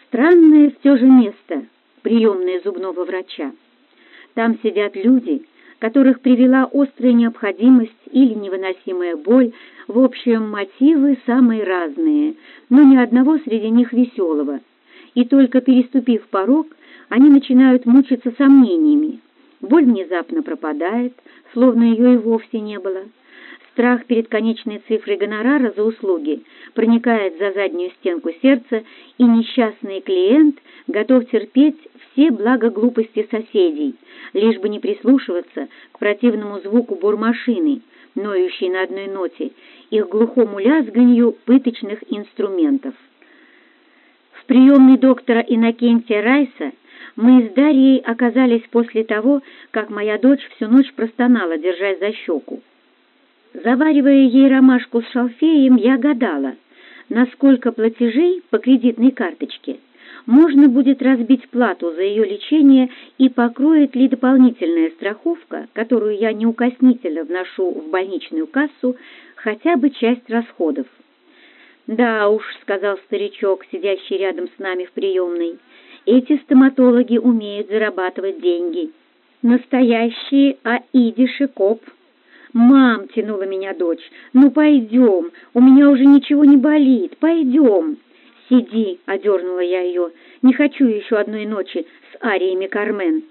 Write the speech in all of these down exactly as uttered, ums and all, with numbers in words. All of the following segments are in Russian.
Странное все же место, приемное зубного врача. Там сидят люди, которых привела острая необходимость или невыносимая боль, в общем, мотивы самые разные, но ни одного среди них веселого. И только переступив порог, они начинают мучиться сомнениями. Боль внезапно пропадает, словно ее и вовсе не было. Страх перед конечной цифрой гонорара за услуги проникает за заднюю стенку сердца, и несчастный клиент готов терпеть все благоглупости соседей, лишь бы не прислушиваться к противному звуку бормашины, ноющей на одной ноте, и к глухому лязганью пыточных инструментов. В приемной доктора Иннокентия Райса мы с Дарьей оказались после того, как моя дочь всю ночь простонала, держась за щеку. Заваривая ей ромашку с шалфеем, я гадала, насколько платежей по кредитной карточке можно будет разбить плату за ее лечение и покроет ли дополнительная страховка, которую я неукоснительно вношу в больничную кассу, хотя бы часть расходов. «Да уж», — сказал старичок, сидящий рядом с нами в приемной, — «эти стоматологи умеют зарабатывать деньги. Настоящие аидиши коп». «Мам», — тянула меня дочь, — «ну пойдем, у меня уже ничего не болит, пойдем». «Сиди», — одернула я ее, — «не хочу еще одной ночи с ариями Кармен».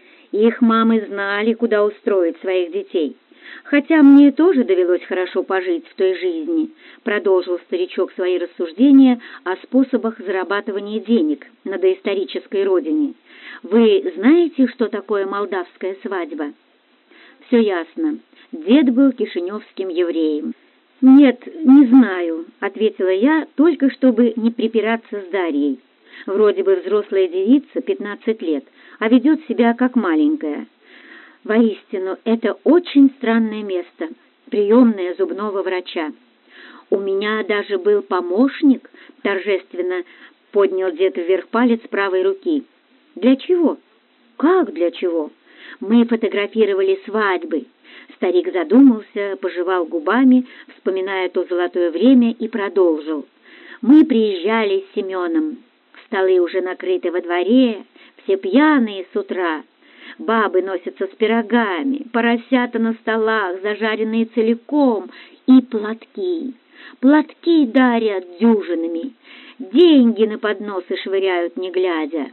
Их мамы знали, куда устроить своих детей. «Хотя мне тоже довелось хорошо пожить в той жизни», — продолжил старичок свои рассуждения о способах зарабатывания денег на доисторической родине. «Вы знаете, что такое молдавская свадьба?» «Все ясно. Дед был кишиневским евреем». «Нет, не знаю», — ответила я, только чтобы не припираться с Дарьей. Вроде бы взрослая девица, пятнадцать лет, а ведет себя как маленькая. Воистину, это очень странное место, приемная зубного врача. «У меня даже был помощник», — торжественно поднял дед вверх палец правой руки. «Для чего?» «Как для чего?» «Мы фотографировали свадьбы». Старик задумался, пожевал губами, вспоминая то золотое время, и продолжил. «Мы приезжали с Семеном. Столы уже накрыты во дворе, все пьяные с утра. Бабы носятся с пирогами, поросята на столах, зажаренные целиком, и платки. Платки дарят дюжинами, деньги на подносы швыряют, не глядя.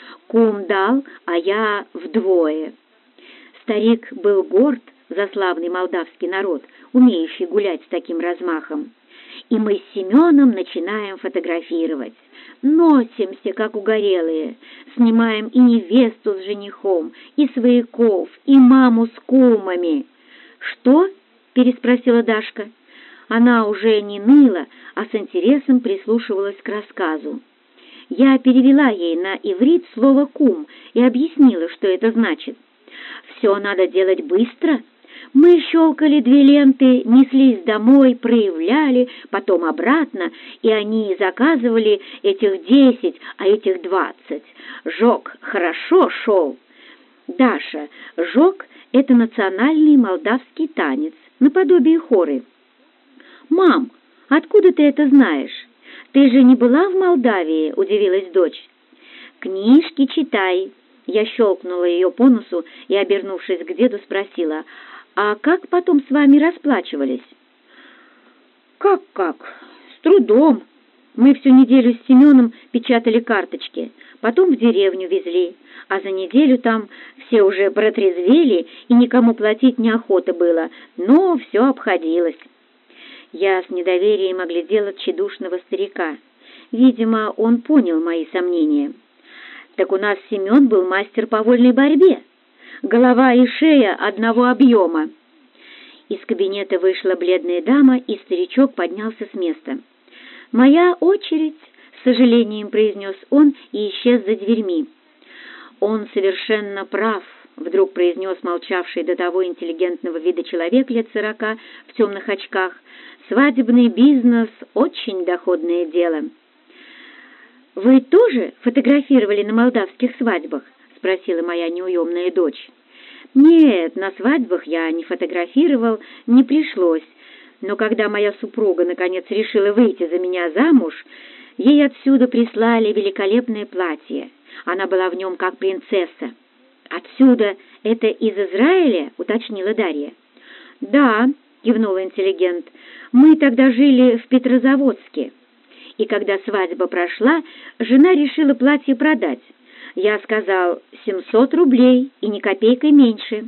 Кум дал, а я вдвое». Старик был горд за славный молдавский народ, умеющий гулять с таким размахом. И мы с Семеном начинаем фотографировать. Носимся, как угорелые, снимаем и невесту с женихом, и свояков, и маму с кумами. «Что?» — переспросила Дашка. Она уже не ныла, а с интересом прислушивалась к рассказу. Я перевела ей на иврит слово «кум» и объяснила, что это значит. «Все надо делать быстро». Мы щелкали две ленты, неслись домой, проявляли, потом обратно, и они заказывали этих десять, а этих двадцать. Жог хорошо шел. Даша, жог — это национальный молдавский танец, наподобие хоры. «Мам, откуда ты это знаешь? Ты же не была в Молдавии?» — удивилась дочь. «Книжки читай». Я щелкнула ее по носу и, обернувшись к деду, спросила: «А как потом с вами расплачивались?» «Как-как? С трудом. Мы всю неделю с Семеном печатали карточки, потом в деревню везли, а за неделю там все уже протрезвели, и никому платить неохота было, но все обходилось». Я с недоверием оглядела тщедушного старика. Видимо, он понял мои сомнения. «Так у нас Семен был мастер по вольной борьбе. Голова и шея одного объема». Из кабинета вышла бледная дама, и старичок поднялся с места. «Моя очередь», — с сожалением произнес он и исчез за дверьми. «Он совершенно прав», — вдруг произнес молчавший до того интеллигентного вида человек лет сорока в темных очках. «Свадебный бизнес — очень доходное дело». «Вы тоже фотографировали на молдавских свадьбах?» — спросила моя неуемная дочь. «Нет, на свадьбах я не фотографировал, не пришлось. Но когда моя супруга наконец решила выйти за меня замуж, Ей отсюда прислали великолепное платье. Она была в нем как принцесса. «Отсюда это из Израиля?» — уточнила Дарья. «Да», — кивнул интеллигент, — «мы тогда жили в Петрозаводске. И когда свадьба прошла, жена решила платье продать. Я сказал, семьсот рублей и ни копейкой меньше».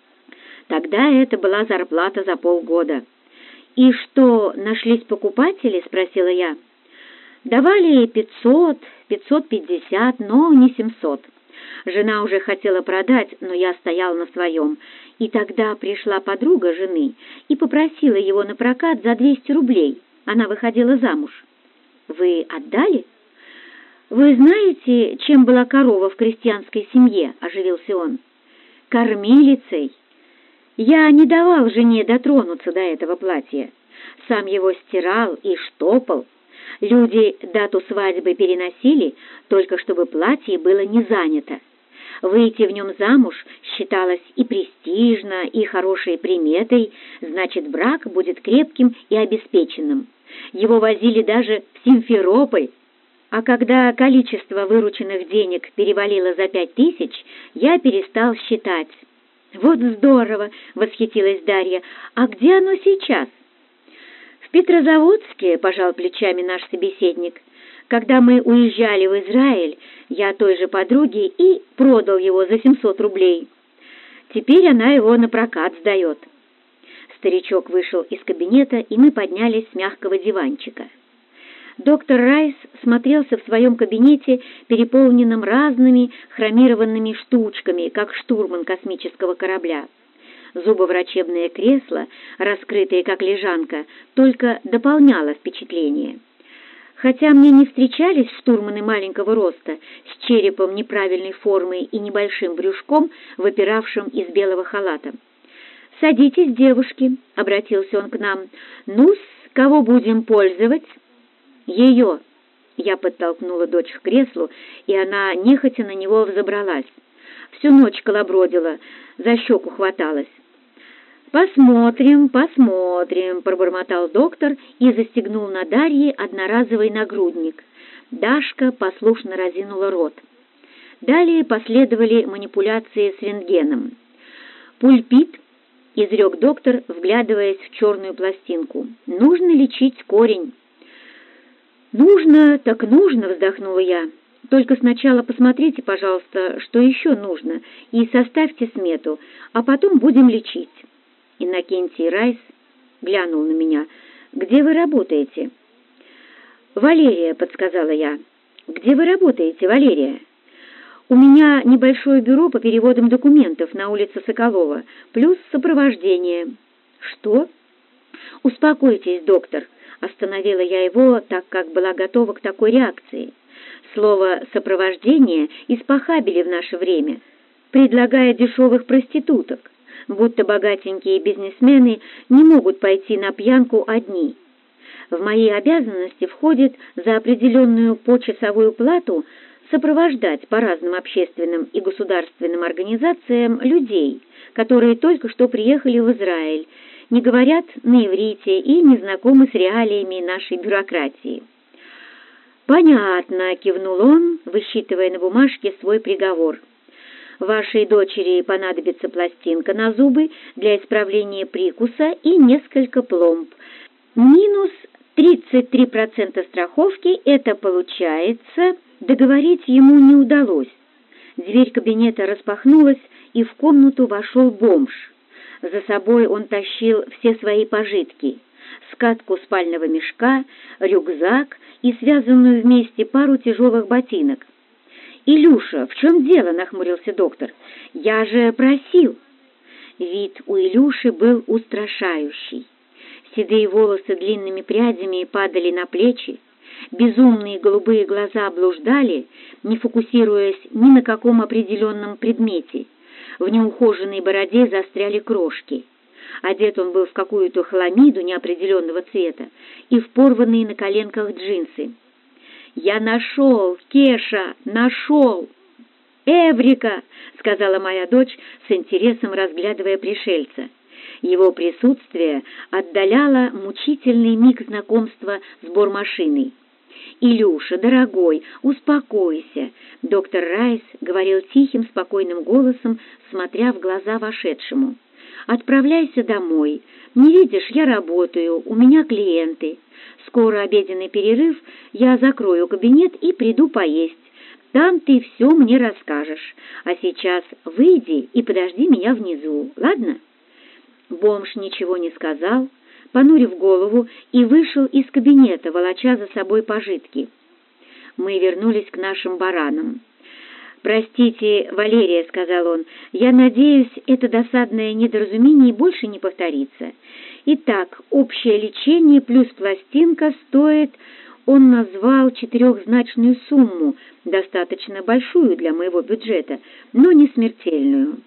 Тогда это была зарплата за полгода. «И что, нашлись покупатели?» — спросила я. «Давали пятьсот, пятьсот пятьдесят, но не семьсот. Жена уже хотела продать, но я стоял на своем. И тогда пришла подруга жены и попросила его на прокат за двести рублей. Она выходила замуж». «Вы отдали?» «Вы знаете, чем была корова в крестьянской семье?» — оживился он. «Кормилицей. Я не давал жене дотронуться до этого платья. Сам его стирал и штопал. Люди дату свадьбы переносили, только чтобы платье было не занято. Выйти в нем замуж считалось и престижно, и хорошей приметой, значит, брак будет крепким и обеспеченным. Его возили даже в Симферополь. А когда количество вырученных денег перевалило за пять тысяч, я перестал считать». «Вот здорово!» — восхитилась Дарья. «А где оно сейчас?» «В Петрозаводске», — пожал плечами наш собеседник. «Когда мы уезжали в Израиль, я той же подруге и продал его за семьсот рублей. Теперь она его на прокат сдает». Старичок вышел из кабинета, и мы поднялись с мягкого диванчика. Доктор Райс смотрелся в своем кабинете, переполненном разными хромированными штучками, как штурман космического корабля. Зубоврачебное кресло, раскрытое как лежанка, только дополняло впечатление. Хотя мне не встречались штурманы маленького роста, с черепом неправильной формы и небольшим брюшком, выпиравшим из белого халата. «Садитесь, девушки», — обратился он к нам. «Ну-с, кого будем пользовать?» «Ее!» — я подтолкнула дочь к креслу, и она нехотя на него взобралась. Всю ночь колобродила, за щеку хваталась. «Посмотрим, посмотрим», — пробормотал доктор и застегнул на Дарье одноразовый нагрудник. Дашка послушно разинула рот. Далее последовали манипуляции с рентгеном. «Пульпит», — изрек доктор, вглядываясь в черную пластинку. «Нужно лечить корень». «Нужно, так нужно», — вздохнула я. «Только сначала посмотрите, пожалуйста, что еще нужно, и составьте смету, а потом будем лечить». Иннокентий Райс глянул на меня. «Где вы работаете?» «Валерия», — подсказала я. «Где вы работаете, Валерия?» «У меня небольшое бюро по переводам документов на улице Соколова, плюс сопровождение». «Что?» «Успокойтесь, доктор», — остановила я его, так как была готова к такой реакции. Слово «сопровождение» испохабили в наше время, предлагая дешевых проституток, будто богатенькие бизнесмены не могут пойти на пьянку одни. В мои обязанности входит за определенную почасовую плату сопровождать по разным общественным и государственным организациям людей, которые только что приехали в Израиль, не говорят на иврите и не знакомы с реалиями нашей бюрократии. «Понятно», — кивнул он, высчитывая на бумажке свой приговор. «Вашей дочери понадобится пластинка на зубы для исправления прикуса и несколько пломб. Минус тридцать три процента страховки — это получается...» Договорить ему не удалось. Дверь кабинета распахнулась, и в комнату вошел бомж. За собой он тащил все свои пожитки: скатку спального мешка, рюкзак и связанную вместе пару тяжелых ботинок. «Илюша, в чем дело?» — нахмурился доктор. «Я же просил». Вид у Илюши был устрашающий. Седые волосы длинными прядями падали на плечи, безумные голубые глаза блуждали, не фокусируясь ни на каком определенном предмете. В неухоженной бороде застряли крошки. Одет он был в какую-то хламиду неопределенного цвета и в порванные на коленках джинсы. «Я нашел, Кеша, нашел!» «Эврика!» — сказала моя дочь, с интересом разглядывая пришельца. Его присутствие отдаляло мучительный миг знакомства с бормашиной. «Илюша, дорогой, успокойся!» Доктор Райс говорил тихим, спокойным голосом, смотря в глаза вошедшему. «Отправляйся домой. Не видишь, я работаю, у меня клиенты. Скоро обеденный перерыв, я закрою кабинет и приду поесть. Там ты все мне расскажешь. А сейчас выйди и подожди меня внизу, ладно?» Бомж ничего не сказал, понурив голову, и вышел из кабинета, волоча за собой пожитки. Мы вернулись к нашим баранам. «Простите, Валерия», — сказал он, — «я надеюсь, это досадное недоразумение больше не повторится. Итак, общее лечение плюс пластинка стоит...» Он назвал четырехзначную сумму, достаточно большую для моего бюджета, но не смертельную.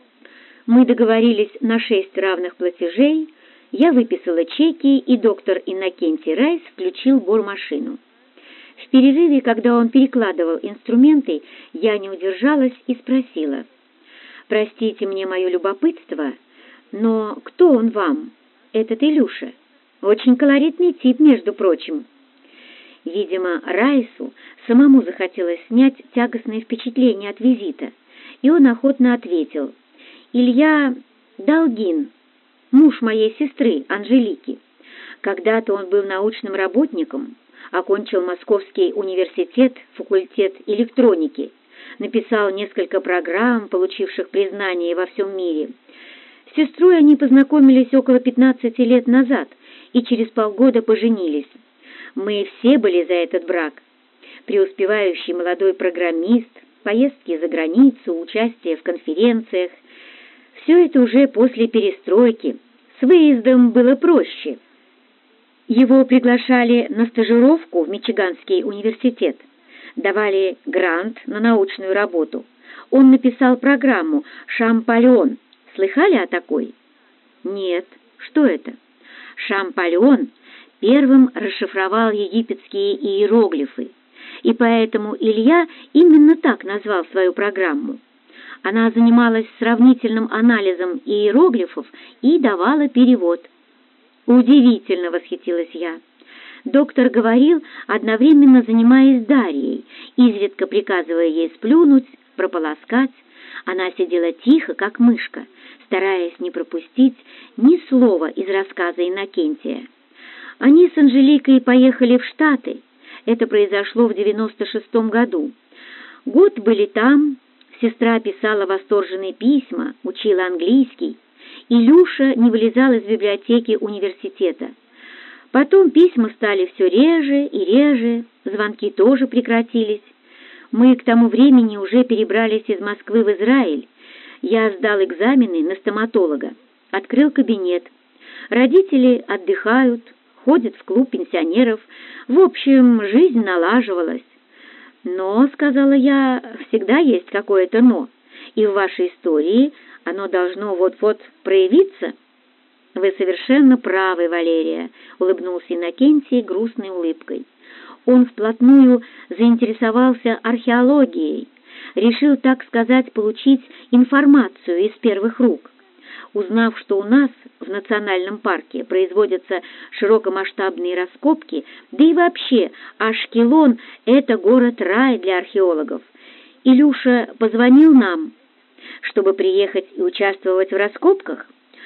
Мы договорились на шесть равных платежей, я выписала чеки, и доктор Иннокентий Райс включил бормашину. В перерыве, когда он перекладывал инструменты, я не удержалась и спросила: «Простите мне мое любопытство, но кто он вам, этот Илюша? Очень колоритный тип, между прочим». Видимо, Райсу самому захотелось снять тягостное впечатление от визита, и он охотно ответил: «Илья Долгин, муж моей сестры Анжелики. Когда-то он был научным работником, окончил Московский университет, факультет электроники, написал несколько программ, получивших признание во всем мире. С сестрой они познакомились около пятнадцати лет назад и через полгода поженились. Мы все были за этот брак. Преуспевающий молодой программист, поездки за границу, участие в конференциях. Все это уже после перестройки. С выездом было проще. Его приглашали на стажировку в Мичиганский университет, давали грант на научную работу. Он написал программу «Шампальон». Слыхали о такой? Нет. Что это? Шампальон первым расшифровал египетские иероглифы, и поэтому Илья именно так назвал свою программу. Она занималась сравнительным анализом иероглифов и давала перевод. «Удивительно!» — восхитилась я. Доктор говорил, одновременно занимаясь Дарьей, изредка приказывая ей сплюнуть, прополоскать. Она сидела тихо, как мышка, стараясь не пропустить ни слова из рассказа Иннокентия. Они с Анжеликой поехали в Штаты. Это произошло в девяносто шестом году. Год были там, сестра писала восторженные письма, учила английский. Илюша не вылезал из библиотеки университета. Потом письма стали все реже и реже, звонки тоже прекратились. Мы к тому времени уже перебрались из Москвы в Израиль. Я сдал экзамены на стоматолога, открыл кабинет. Родители отдыхают, ходят в клуб пенсионеров. В общем, жизнь налаживалась. «Но, — сказала я, — всегда есть какое-то «но», и в вашей истории оно должно вот-вот проявиться». «Вы совершенно правы, Валерия», — улыбнулся Иннокентий грустной улыбкой. Он вплотную заинтересовался археологией, решил, так сказать, получить информацию из первых рук. Узнав, что у нас в национальном парке производятся широкомасштабные раскопки, да и вообще Ашкелон — это город-рай для археологов, Илюша позвонил нам, чтобы приехать и участвовать в раскопках.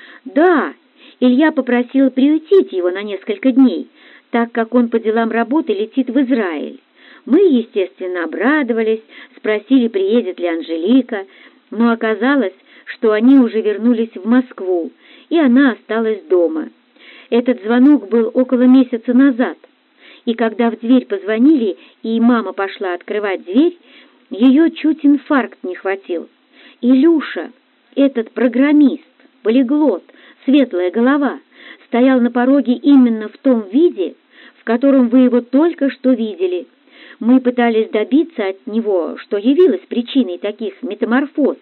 Да, Илья попросил приютить его на несколько дней, так как он по делам работы летит в Израиль. Мы, естественно, обрадовались, спросили, приедет ли Анжелика, но оказалось, что они уже вернулись в Москву, и она осталась дома. Этот звонок был около месяца назад, и когда в дверь позвонили, и мама пошла открывать дверь, ее чуть инфаркт не хватил. Илюша, этот программист, полиглот, светлая голова, стоял на пороге именно в том виде, в котором вы его только что видели. Мы пытались добиться от него, что явилось причиной таких метаморфоз,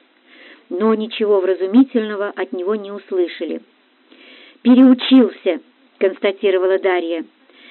но ничего вразумительного от него не услышали. «Переучился», — констатировала Дарья.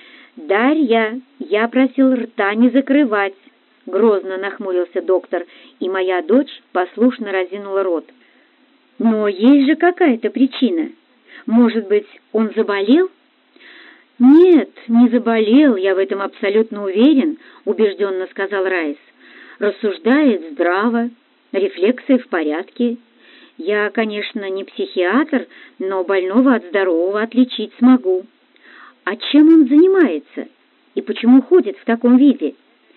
«Дарья, я просил рта не закрывать», — грозно нахмурился доктор, и моя дочь послушно разинула рот. «Но есть же какая-то причина. Может быть, он заболел?» «Нет, не заболел, я в этом абсолютно уверен», — убежденно сказал Райс. «Рассуждает здраво, рефлексы в порядке. Я, конечно, не психиатр, но больного от здорового отличить смогу. А чем он занимается? И почему ходит в таком виде?»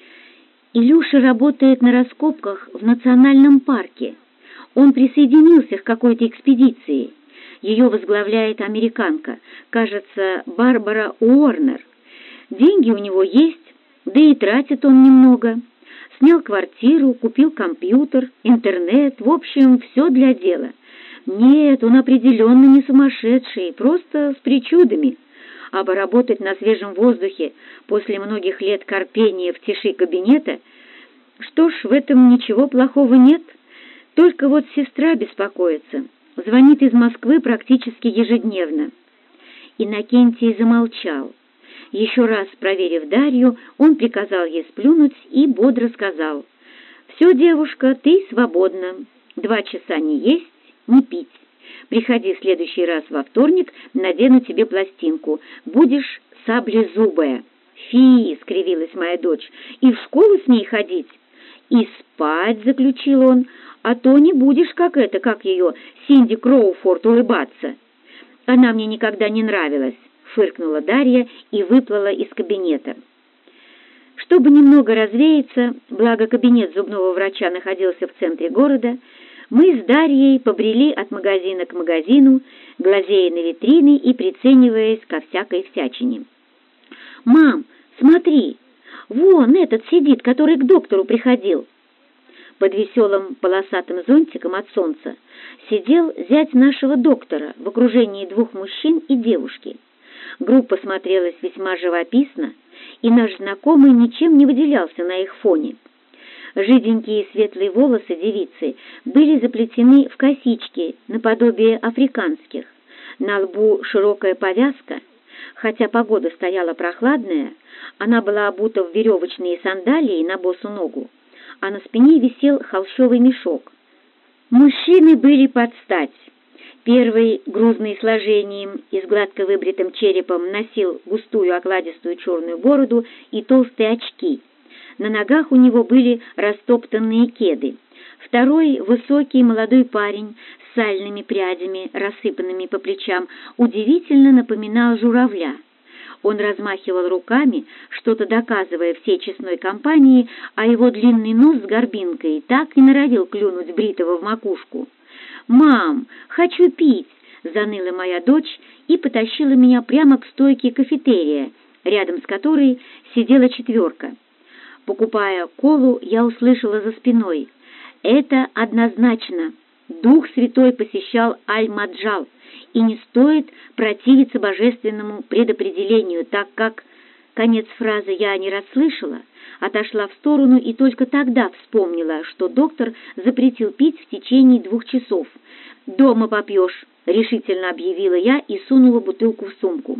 «Илюша работает на раскопках в национальном парке. Он присоединился к какой-то экспедиции. Ее возглавляет американка, кажется, Барбара Уорнер. Деньги у него есть, да и тратит он немного. Снял квартиру, купил компьютер, интернет, в общем, все для дела. Нет, он определенно не сумасшедший, просто с причудами. А поработать на свежем воздухе после многих лет корпения в тиши кабинета, что ж, в этом ничего плохого нет. Только вот сестра беспокоится. Звонит из Москвы практически ежедневно». Иннокентий замолчал. Еще раз проверив Дарью, он приказал ей сплюнуть и бодро сказал: «Все, девушка, ты свободна. Два часа не есть, не пить. Приходи в следующий раз во вторник, надену тебе пластинку. Будешь саблезубая». «Фи!» — скривилась моя дочь. «И в школу с ней ходить?» «И спать», — заключил он, «а то не будешь, как это, как ее, Синди Кроуфорд, улыбаться». «Она мне никогда не нравилась», — фыркнула Дарья и выплыла из кабинета. Чтобы немного развеяться, благо кабинет зубного врача находился в центре города, мы с Дарьей побрели от магазина к магазину, глазея на витрины и прицениваясь ко всякой всячине. «Мам, смотри, вон этот сидит, который к доктору приходил». Под веселым полосатым зонтиком от солнца сидел зять нашего доктора в окружении двух мужчин и девушки. Группа смотрелась весьма живописно, и наш знакомый ничем не выделялся на их фоне. Жиденькие светлые волосы девицы были заплетены в косички наподобие африканских. На лбу широкая повязка. Хотя погода стояла прохладная, она была обута в веревочные сандалии на босу ногу, а на спине висел холщовый мешок. Мужчины были под стать. Первый, грузный сложением и с гладко выбритым черепом, носил густую окладистую черную бороду и толстые очки. На ногах у него были растоптанные кеды. Второй, высокий молодой парень с сальными прядями, рассыпанными по плечам, удивительно напоминал журавля. Он размахивал руками, что-то доказывая всей честной компании, а его длинный нос с горбинкой так и норовил клюнуть бритого в макушку. «Мам, хочу пить!» — заныла моя дочь и потащила меня прямо к стойке кафетерия, рядом с которой сидела четверка. Покупая колу, я услышала за спиной: «Это однозначно. Дух Святой посещал Аль-Маджал, и не стоит противиться божественному предопределению, так как...» Конец фразы я не расслышала, отошла в сторону и только тогда вспомнила, что доктор запретил пить в течение двух часов. «Дома попьешь», — решительно объявила я и сунула бутылку в сумку.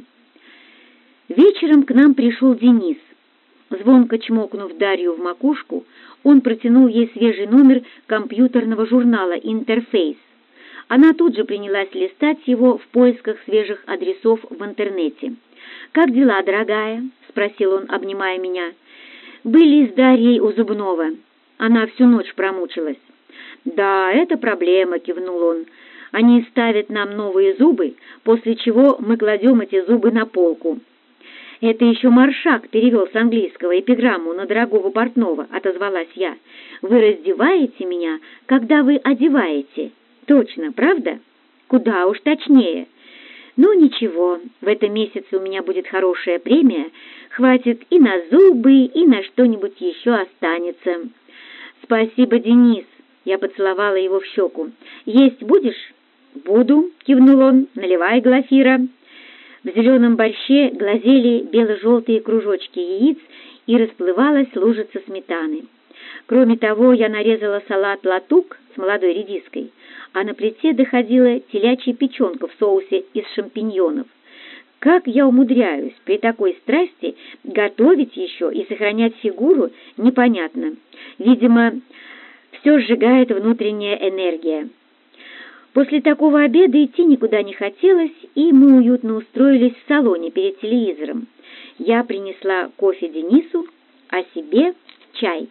Вечером к нам пришел Денис. Звонко чмокнув Дарью в макушку, он протянул ей свежий номер компьютерного журнала «Интерфейс». Она тут же принялась листать его в поисках свежих адресов в интернете. «Как дела, дорогая?» — спросил он, обнимая меня. «Были с Дарьей у зубного. Она всю ночь промучилась». «Да, это проблема», — кивнул он. «Они ставят нам новые зубы, после чего мы кладем эти зубы на полку». «Это еще Маршак перевел с английского эпиграмму на дорогого портного», — отозвалась я. «Вы раздеваете меня, когда вы одеваете». «Точно, правда?» «Куда уж точнее». «Ну, ничего, в этом месяце у меня будет хорошая премия. Хватит и на зубы, и на что-нибудь еще останется». «Спасибо, Денис», — я поцеловала его в щеку. «Есть будешь?» «Буду», — кивнул он, — «наливай, Глафира». В зеленом борще глазели бело-желтые кружочки яиц и расплывалась лужица сметаны. Кроме того, я нарезала салат латук с молодой редиской, а на плите доходила телячья печенка в соусе из шампиньонов. Как я умудряюсь при такой страсти готовить еще и сохранять фигуру, непонятно. Видимо, все сжигает внутренняя энергия. После такого обеда идти никуда не хотелось, и мы уютно устроились в салоне перед телевизором. Я принесла кофе Денису, а себе чай.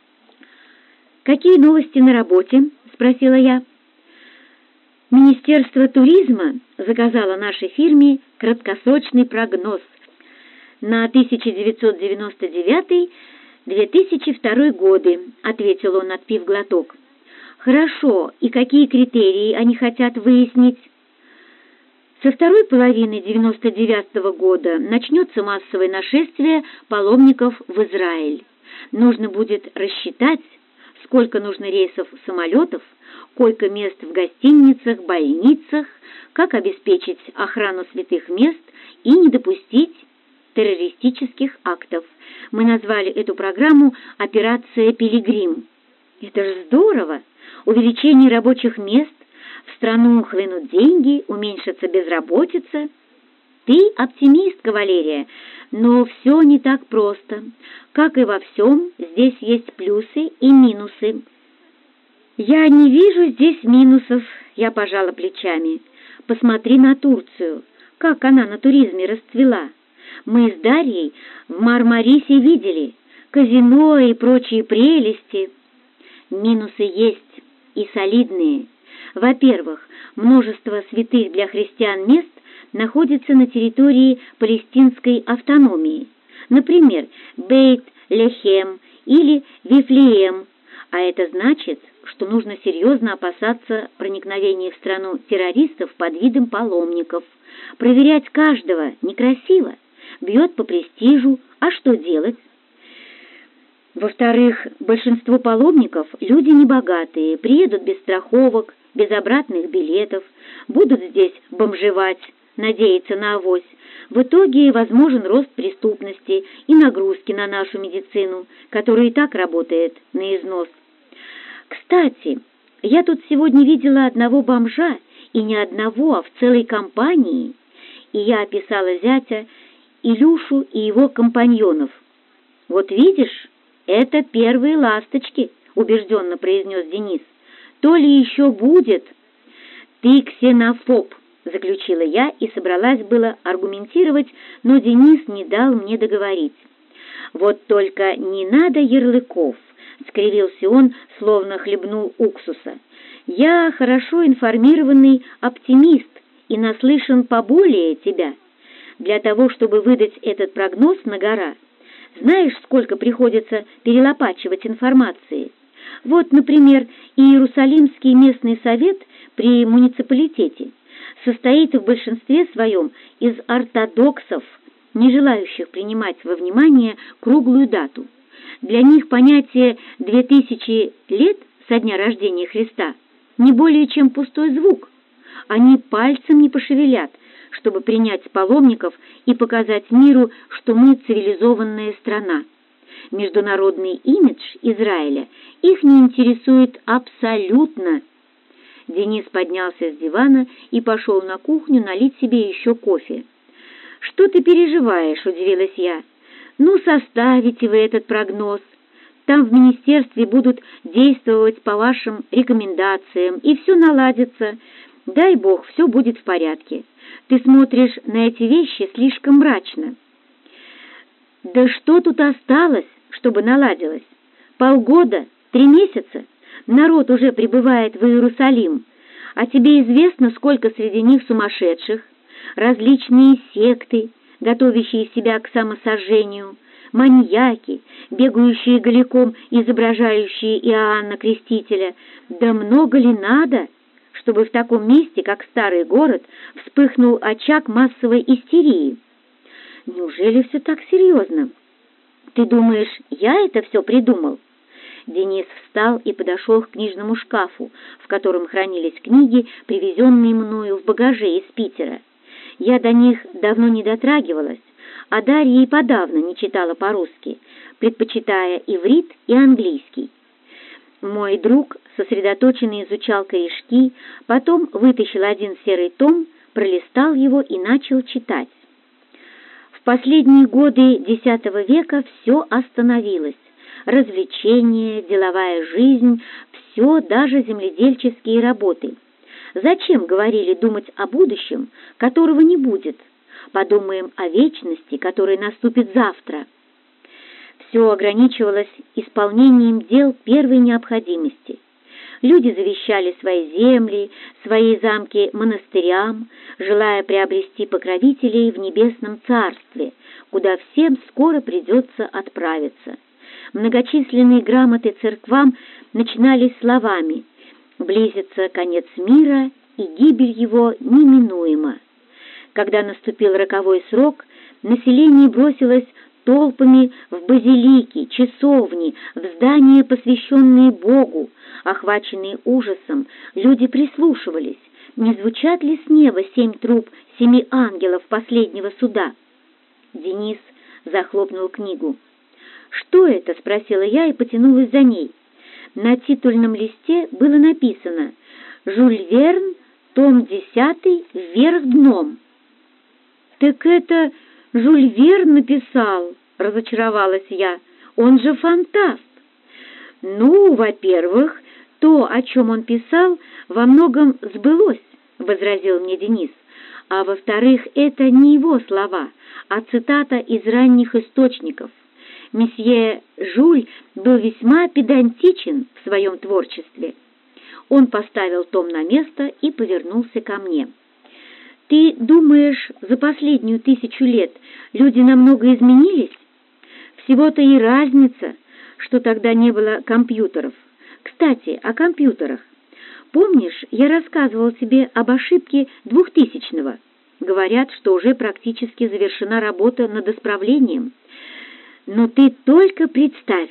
«Какие новости на работе?» — спросила я. Министерство туризма заказало нашей фирме краткосрочный прогноз на тысяча девятьсот девяносто девятый — две тысячи второй годы, — ответил он, отпив глоток. «Хорошо, и какие критерии они хотят выяснить?» Со второй половины девяносто девятого года начнется массовое нашествие паломников в Израиль. Нужно будет рассчитать, сколько нужно рейсов самолетов, сколько мест в гостиницах, больницах, как обеспечить охрану святых мест и не допустить террористических актов. Мы назвали эту программу «Операция Пилигрим». Это же здорово! Увеличение рабочих мест, в страну хлынут деньги, уменьшится безработица. Ты оптимистка, Валерия, но все не так просто. Как и во всем, здесь есть плюсы и минусы. Я не вижу здесь минусов, я пожала плечами. Посмотри на Турцию, как она на туризме расцвела. Мы с Дарьей в Мармарисе видели казино и прочие прелести. Минусы есть, и солидные. Во-первых, множество святых для христиан мест находится на территории палестинской автономии, например, Бейт-Лехем или Вифлеем, а это значит, что нужно серьезно опасаться проникновения в страну террористов под видом паломников. Проверять каждого некрасиво, бьет по престижу, а что делать? Во-вторых, большинство паломников – люди небогатые, приедут без страховок, без обратных билетов, будут здесь бомжевать, надеяться на авось. В итоге возможен рост преступности и нагрузки на нашу медицину, которая и так работает на износ. Кстати, я тут сегодня видела одного бомжа, и не одного, а в целой компании, и я описала зятя, Илюшу и его компаньонов. «Вот видишь, это первые ласточки», — убежденно произнес Денис. «То ли еще будет?» «Ты ксенофоб», — заключила я и собралась было аргументировать, но Денис не дал мне договорить. «Вот только не надо ярлыков», — скривился он, словно хлебнул уксуса. «Я хорошо информированный оптимист и наслышан поболее тебя. Для того, чтобы выдать этот прогноз на гора, знаешь, сколько приходится перелопачивать информации? Вот, например, Иерусалимский местный совет при муниципалитете состоит в большинстве своем из ортодоксов, не желающих принимать во внимание круглую дату. Для них понятие «две тысячи лет со дня рождения Христа» не более чем пустой звук. Они пальцем не пошевелят, чтобы принять паломников и показать миру, что мы цивилизованная страна. Международный имидж Израиля их не интересует абсолютно. Денис поднялся с дивана и пошел на кухню налить себе еще кофе. «Что ты переживаешь?» – удивилась я. «Ну, составите вы этот прогноз. Там в министерстве будут действовать по вашим рекомендациям, и все наладится. Дай Бог, все будет в порядке. Ты смотришь на эти вещи слишком мрачно». «Да что тут осталось, чтобы наладилось? Полгода, три месяца? Народ уже прибывает в Иерусалим. А тебе известно, сколько среди них сумасшедших? Различные секты, готовящие себя к самосожжению, маньяки, бегающие голиком, изображающие Иоанна Крестителя. Да много ли надо, чтобы в таком месте, как старый город, вспыхнул очаг массовой истерии?» «Неужели все так серьезно? Ты думаешь, я это все придумал?» Денис встал и подошел к книжному шкафу, в котором хранились книги, привезенные мною в багаже из Питера. Я до них давно не дотрагивалась, а Дарья и подавно не читала по-русски, предпочитая иврит и английский. Мой друг сосредоточенно изучал корешки, потом вытащил один серый том, пролистал его и начал читать. В последние годы десятого века все остановилось. Развлечения, деловая жизнь, все, даже земледельческие работы. Зачем, говорили, думать о будущем, которого не будет? Подумаем о вечности, которая наступит завтра. Все ограничивалось исполнением дел первой необходимости. Люди завещали свои земли, свои замки монастырям, желая приобрести покровителей в небесном царстве, куда всем скоро придется отправиться. Многочисленные грамоты церквам начинались словами: «Близится конец мира, и гибель его неминуема». Когда наступил роковой срок, население бросилось толпами в базилики, часовни, в здания, посвященные Богу. Охваченные ужасом, люди прислушивались, не звучат ли с неба семь труб семи ангелов последнего суда. Денис захлопнул книгу. «Что это?» — спросила я и потянулась за ней. На титульном листе было написано: «Жюль Верн, том десятый, вверх дном». «Так это Жюль Верн написал», — разочаровалась я. «Он же фантаст». «Ну, во-первых, то, о чем он писал, во многом сбылось», — возразил мне Денис. «А во-вторых, это не его слова, а цитата из ранних источников. Месье Жюль был весьма педантичен в своем творчестве». Он поставил том на место и повернулся ко мне. «Ты думаешь, за последнюю тысячу лет люди намного изменились? Всего-то и разница, что тогда не было компьютеров. Кстати, о компьютерах. Помнишь, я рассказывал тебе об ошибке двухтысячного? Говорят, что уже практически завершена работа над исправлением. Но ты только представь.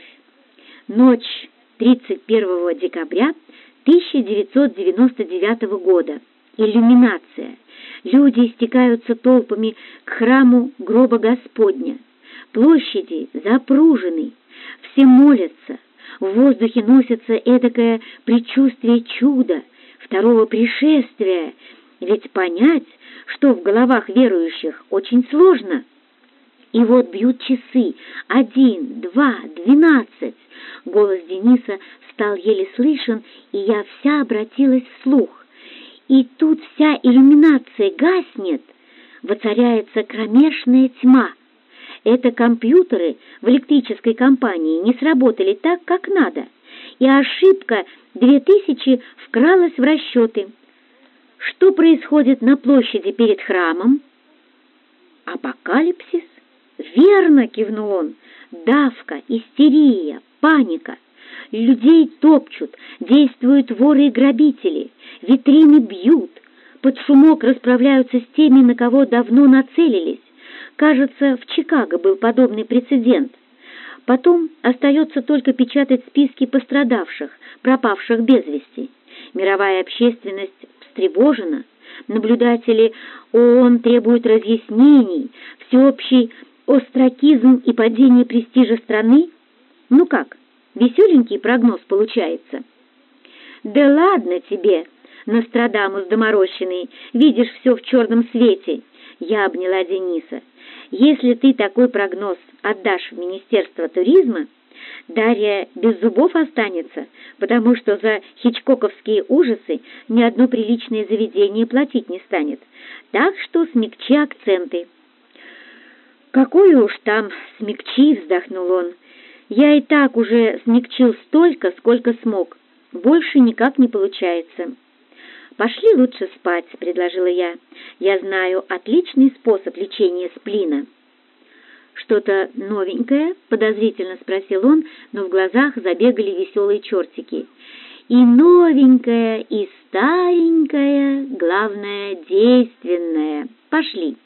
Ночь тридцать первого декабря тысяча девятьсот девяносто девятого года. Иллюминация. Люди стекаются толпами к храму гроба Господня. Площади запружены. Все молятся. В воздухе носится эдакое предчувствие чуда, второго пришествия. Ведь понять, что в головах верующих, очень сложно. И вот бьют часы. Один, два, двенадцать. Голос Дениса стал еле слышен, и я вся обратилась вслух. И тут вся иллюминация гаснет. Воцаряется кромешная тьма. Это компьютеры в электрической компании не сработали так, как надо, и ошибка две тысячи вкралась в расчеты. Что происходит на площади перед храмом? Апокалипсис? Верно, кивнул он. Давка, истерия, паника. Людей топчут, действуют воры и грабители, витрины бьют, под шумок расправляются с теми, на кого давно нацелились. Кажется, в Чикаго был подобный прецедент. Потом остается только печатать списки пострадавших, пропавших без вести. Мировая общественность встревожена. Наблюдатели ООН требуют разъяснений, всеобщий остракизм и падение престижа страны. Ну как, веселенький прогноз получается? Да ладно тебе, Нострадамус доморощенный, видишь все в черном свете. Я обняла Дениса. Если ты такой прогноз отдашь в Министерство туризма, Дарья без зубов останется, потому что за хичкоковские ужасы ни одно приличное заведение платить не станет. Так что смягчи акценты. «Какое уж там смягчи», — вздохнул он. «Я и так уже смягчил столько, сколько смог. Больше никак не получается». «Пошли лучше спать», — предложила я. «Я знаю отличный способ лечения сплина». «Что-то новенькое?» — подозрительно спросил он, но в глазах забегали веселые чертики. «И новенькое, и старенькое, главное, действенное. Пошли».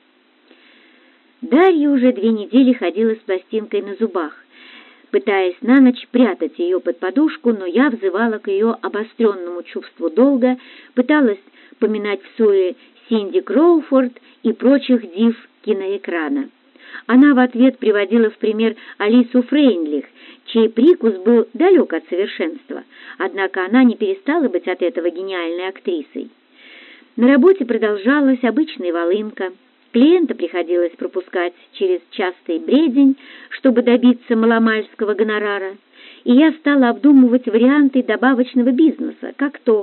Дарья уже две недели ходила с пластинкой на зубах, пытаясь на ночь прятать ее под подушку, но я взывала к ее обостренному чувству долга, пыталась поминать в суе Синди Кроуфорд и прочих див киноэкрана. Она в ответ приводила в пример Алису Фрейндлих, чей прикус был далек от совершенства, однако она не перестала быть от этого гениальной актрисой. На работе продолжалась обычная волынка. Клиента приходилось пропускать через частый бредень, чтобы добиться маломальского гонорара, и я стала обдумывать варианты добавочного бизнеса, как то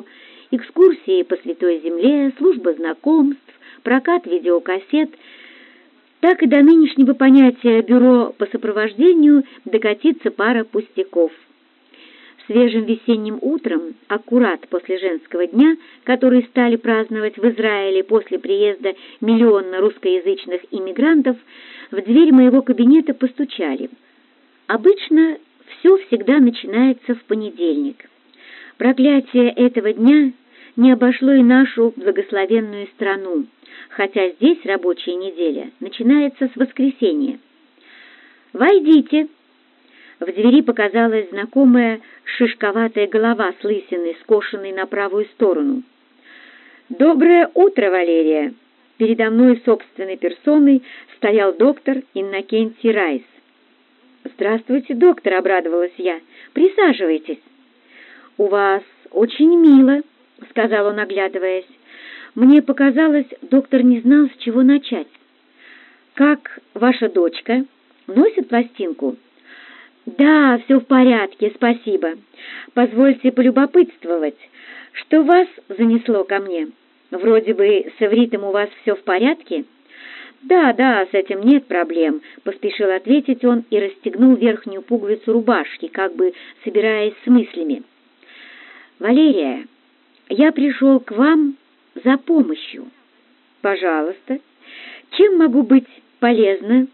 экскурсии по Святой Земле, служба знакомств, прокат видеокассет. Так и до нынешнего понятия «бюро по сопровождению» докатится пара пустяков. Свежим весенним утром, аккурат после женского дня, который стали праздновать в Израиле после приезда миллиона русскоязычных иммигрантов, в дверь моего кабинета постучали. Обычно все всегда начинается в понедельник. Проклятие этого дня не обошло и нашу благословенную страну, хотя здесь рабочая неделя начинается с воскресенья. «Войдите!» В двери показалась знакомая шишковатая голова с лысиной, скошенной на правую сторону. «Доброе утро, Валерия!» Передо мной собственной персоной стоял доктор Иннокентий Райс. «Здравствуйте, доктор!» — обрадовалась я. «Присаживайтесь!» «У вас очень мило!» — сказал он, оглядываясь. Мне показалось, доктор не знал, с чего начать. «Как ваша дочка? Носит пластинку?» «Да, все в порядке, спасибо. Позвольте полюбопытствовать, что вас занесло ко мне? Вроде бы с ивритом у вас все в порядке?» «Да, да, с этим нет проблем», — поспешил ответить он и расстегнул верхнюю пуговицу рубашки, как бы собираясь с мыслями. «Валерия, я пришел к вам за помощью». «Пожалуйста. Чем могу быть полезна?»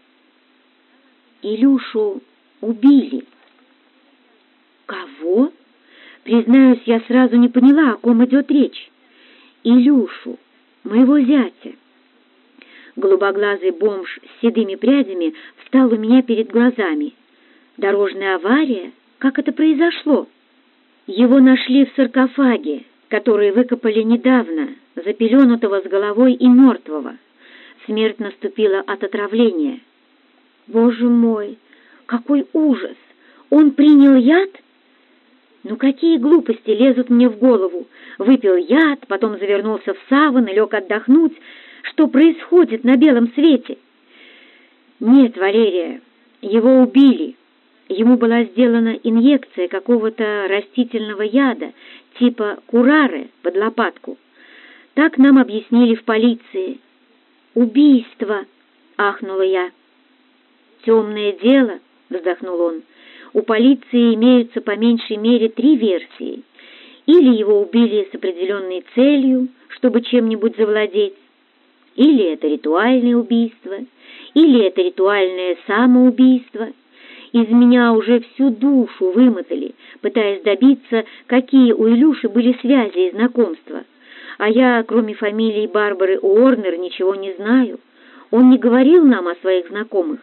«Илюшу убили». «Кого?» Признаюсь, я сразу не поняла, о ком идет речь. «Илюшу, моего зятя». Голубоглазый бомж с седыми прядями встал у меня перед глазами. «Дорожная авария? Как это произошло?» «Его нашли в саркофаге, который выкопали недавно, запеленутого с головой и мертвого. Смерть наступила от отравления». «Боже мой, какой ужас! Он принял яд?» «Ну какие глупости лезут мне в голову! Выпил яд, потом завернулся в саван и лег отдохнуть. Что происходит на белом свете?» «Нет, Валерия, его убили. Ему была сделана инъекция какого-то растительного яда, типа курары, под лопатку. Так нам объяснили в полиции». «Убийство!» — ахнула я. «Темное дело», — вздохнул он. «У полиции имеются по меньшей мере три версии. Или его убили с определенной целью, чтобы чем-нибудь завладеть, или это ритуальное убийство, или это ритуальное самоубийство. Из меня уже всю душу вымотали, пытаясь добиться, какие у Илюши были связи и знакомства. А я, кроме фамилии Барбары Уорнер, ничего не знаю. Он не говорил нам о своих знакомых».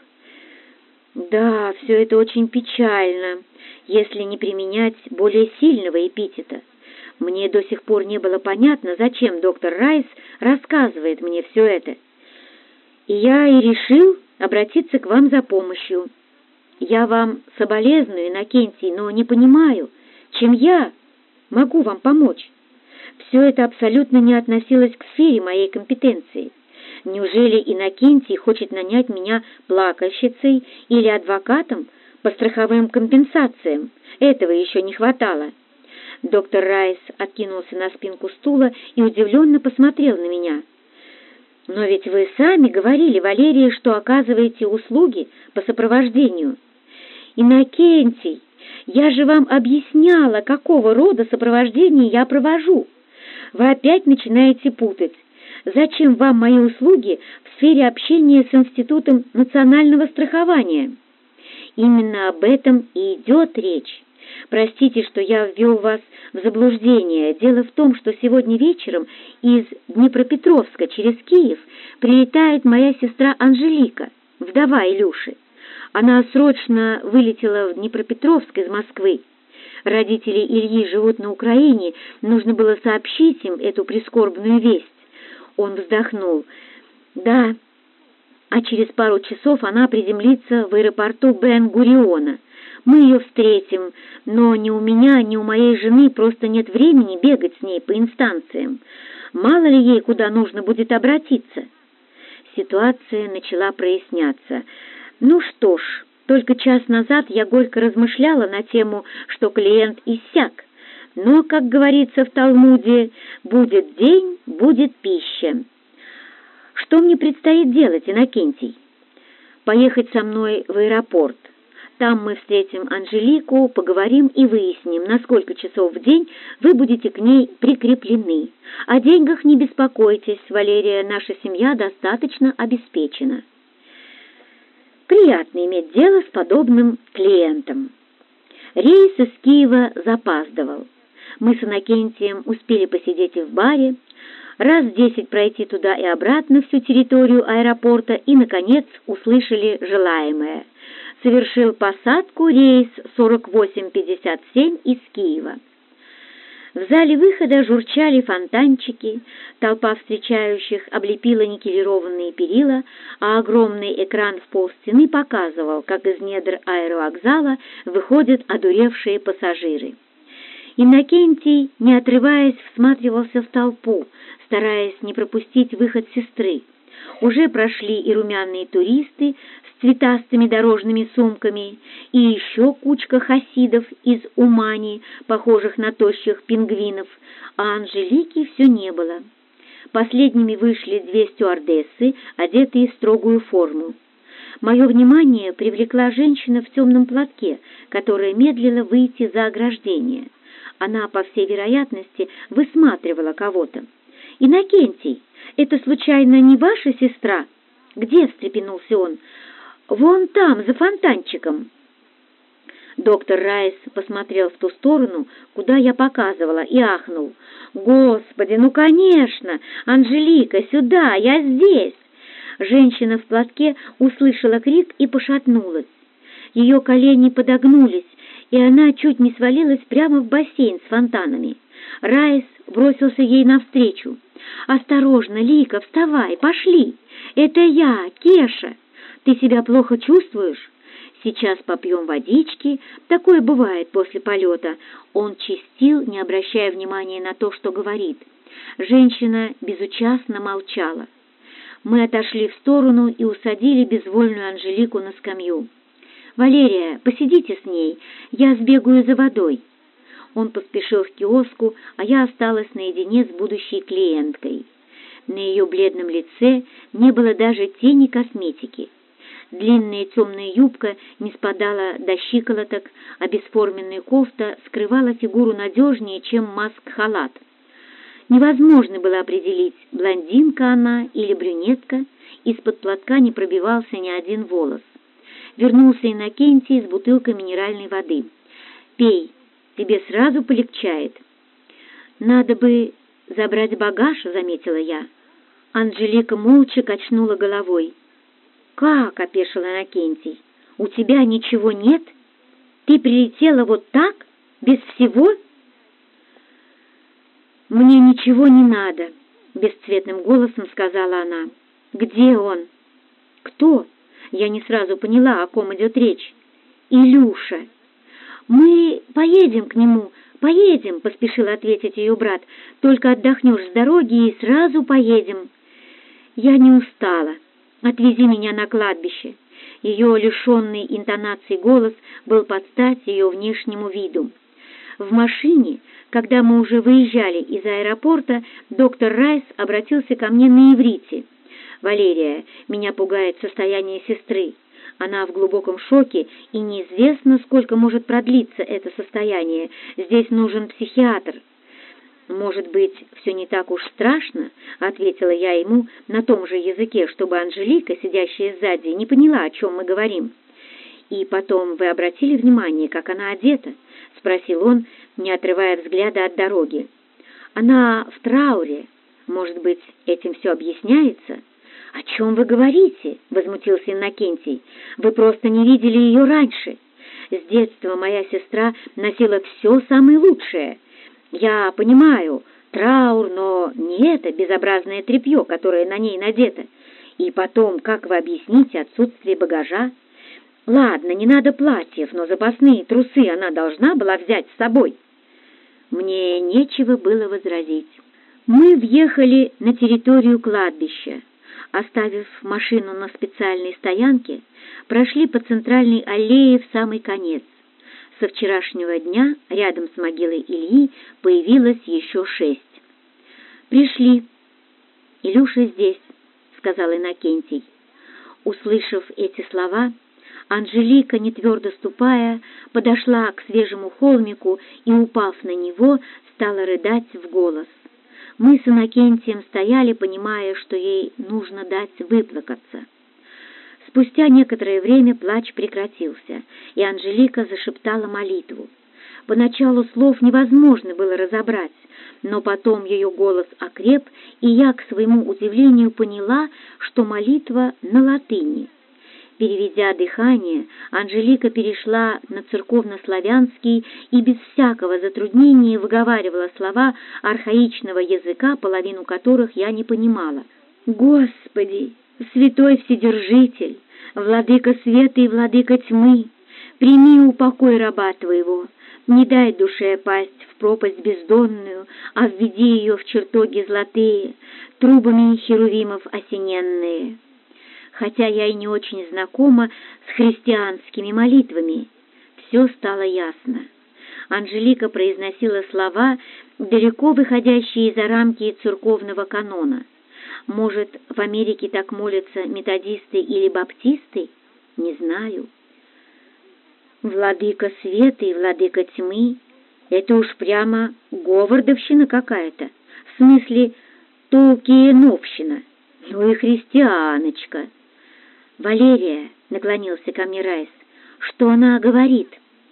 «Да, все это очень печально, если не применять более сильного эпитета. Мне до сих пор не было понятно, зачем доктор Райс рассказывает мне все это. И я и решил обратиться к вам за помощью. Я вам соболезную, Иннокентий, но не понимаю, чем я могу вам помочь. Все это абсолютно не относилось к сфере моей компетенции. Неужели Иннокентий хочет нанять меня плакальщицей или адвокатом по страховым компенсациям? Этого еще не хватало». Доктор Райс откинулся на спинку стула и удивленно посмотрел на меня. «Но ведь вы сами говорили, Валерия, что оказываете услуги по сопровождению». «Иннокентий, я же вам объясняла, какого рода сопровождение я провожу. Вы опять начинаете путать. Зачем вам мои услуги в сфере общения с Институтом национального страхования?» «Именно об этом и идет речь. Простите, что я ввел вас в заблуждение. Дело в том, что сегодня вечером из Днепропетровска через Киев прилетает моя сестра Анжелика, вдова Илюши. Она срочно вылетела в Днепропетровск из Москвы. Родители Ильи живут на Украине, нужно было сообщить им эту прискорбную весть». Он вздохнул. «Да, а через пару часов она приземлится в аэропорту Бен-Гуриона. Мы ее встретим, но ни у меня, ни у моей жены просто нет времени бегать с ней по инстанциям. Мало ли ей куда нужно будет обратиться». Ситуация начала проясняться. Ну что ж, только час назад я горько размышляла на тему, что клиент иссяк. Но, как говорится в Талмуде, будет день, будет пища. Что мне предстоит делать, Иннокентий? Поехать со мной в аэропорт. Там мы встретим Анжелику, поговорим и выясним, на сколько часов в день вы будете к ней прикреплены. О деньгах не беспокойтесь, Валерия, наша семья достаточно обеспечена. Приятно иметь дело с подобным клиентом. Рейс из Киева запаздывал. Мы с Иннокентием успели посидеть и в баре, раз десять пройти туда и обратно всю территорию аэропорта и, наконец, услышали желаемое. Совершил посадку рейс сорок восемь пятьдесят семь из Киева. В зале выхода журчали фонтанчики, толпа встречающих облепила никелированные перила, а огромный экран в полстены показывал, как из недр аэровокзала выходят одуревшие пассажиры. Иннокентий, не отрываясь, всматривался в толпу, стараясь не пропустить выход сестры. Уже прошли и румяные туристы с цветастыми дорожными сумками, и еще кучка хасидов из Умани, похожих на тощих пингвинов, а Анжелики все не было. Последними вышли две стюардессы, одетые в строгую форму. Мое внимание привлекла женщина в темном платке, которая медлила выйти за ограждение. Она, по всей вероятности, высматривала кого-то. «Иннокентий, это случайно не ваша сестра?» «Где?» — встрепенулся он. «Вон там, за фонтанчиком». Доктор Райс посмотрел в ту сторону, куда я показывала, и ахнул. «Господи, ну, конечно! Анжелика, сюда! Я здесь!» Женщина в платке услышала крик и пошатнулась. Ее колени подогнулись, и она чуть не свалилась прямо в бассейн с фонтанами. Райс бросился ей навстречу. «Осторожно, Лика, вставай, пошли! Это я, Кеша! Ты себя плохо чувствуешь? Сейчас попьем водички, такое бывает после полета». Он чистил, не обращая внимания на то, что говорит. Женщина безучастно молчала. Мы отошли в сторону и усадили безвольную Анжелику на скамью. «Валерия, посидите с ней, я сбегаю за водой». Он поспешил к киоску, а я осталась наедине с будущей клиенткой. На ее бледном лице не было даже тени косметики. Длинная темная юбка не спадала до щиколоток, а бесформенная кофта скрывала фигуру надежнее, чем маск-халат. Невозможно было определить, блондинка она или брюнетка, из-под платка не пробивался ни один волос. Вернулся Иннокентий с бутылкой минеральной воды. «Пей, тебе сразу полегчает». «Надо бы забрать багаж», — заметила я. Анжелика молча качнула головой. «Как?» — опешил Иннокентий. «У тебя ничего нет? Ты прилетела вот так, без всего?» «Мне ничего не надо», — бесцветным голосом сказала она. «Где он?» «Кто?» Я не сразу поняла, о ком идет речь. «Илюша». «Мы поедем к нему, поедем», — поспешил ответить ее брат. «Только отдохнешь с дороги и сразу поедем». «Я не устала. Отвези меня на кладбище». Ее лишенный интонации голос был под стать ее внешнему виду. В машине, когда мы уже выезжали из аэропорта, доктор Райс обратился ко мне на иврите. «Валерия, меня пугает состояние сестры. Она в глубоком шоке, и неизвестно, сколько может продлиться это состояние. Здесь нужен психиатр». «Может быть, все не так уж страшно?» — ответила я ему на том же языке, чтобы Анжелика, сидящая сзади, не поняла, о чем мы говорим. «И потом, вы обратили внимание, как она одета?» — спросил он, не отрывая взгляда от дороги. «Она в трауре. Может быть, этим все объясняется?» «О чем вы говорите?» — возмутился Иннокентий. «Вы просто не видели ее раньше. С детства моя сестра носила все самое лучшее. Я понимаю, траур, но не это безобразное тряпье, которое на ней надето. И потом, как вы объясните отсутствие багажа? Ладно, не надо платьев, но запасные трусы она должна была взять с собой». Мне нечего было возразить. Мы въехали на территорию кладбища. Оставив машину на специальной стоянке, прошли по центральной аллее в самый конец. со вчерашнего дня рядом с могилой Ильи появилось еще шесть. «Пришли. Илюша здесь», — сказал Иннокентий. Услышав эти слова, Анжелика, не твердо ступая, подошла к свежему холмику и, упав на него, стала рыдать в голос. Мы с Иннокентием стояли, понимая, что ей нужно дать выплакаться. Спустя некоторое время плач прекратился, и Анжелика зашептала молитву. Поначалу слов невозможно было разобрать, но потом ее голос окреп, и я, к своему удивлению, поняла, что молитва на латыни. Переведя дыхание, Анжелика перешла на церковнославянский и без всякого затруднения выговаривала слова архаичного языка, половину которых я не понимала. «Господи, святой Вседержитель, владыка света и владыка тьмы, прими упокой раба Твоего, не дай душе пасть в пропасть бездонную, а введи ее в чертоги золотые, трубами херувимов осененные». Хотя я и не очень знакома с христианскими молитвами, все стало ясно. Анжелика произносила слова, далеко выходящие за рамки церковного канона. Может, в Америке так молятся методисты или баптисты? Не знаю. Владыка света и владыка тьмы — это уж прямо говардовщина какая-то, в смысле толкиеновщина. Ну и христианочка. «Валерия», — наклонился ко мне Райс, — «что она говорит?»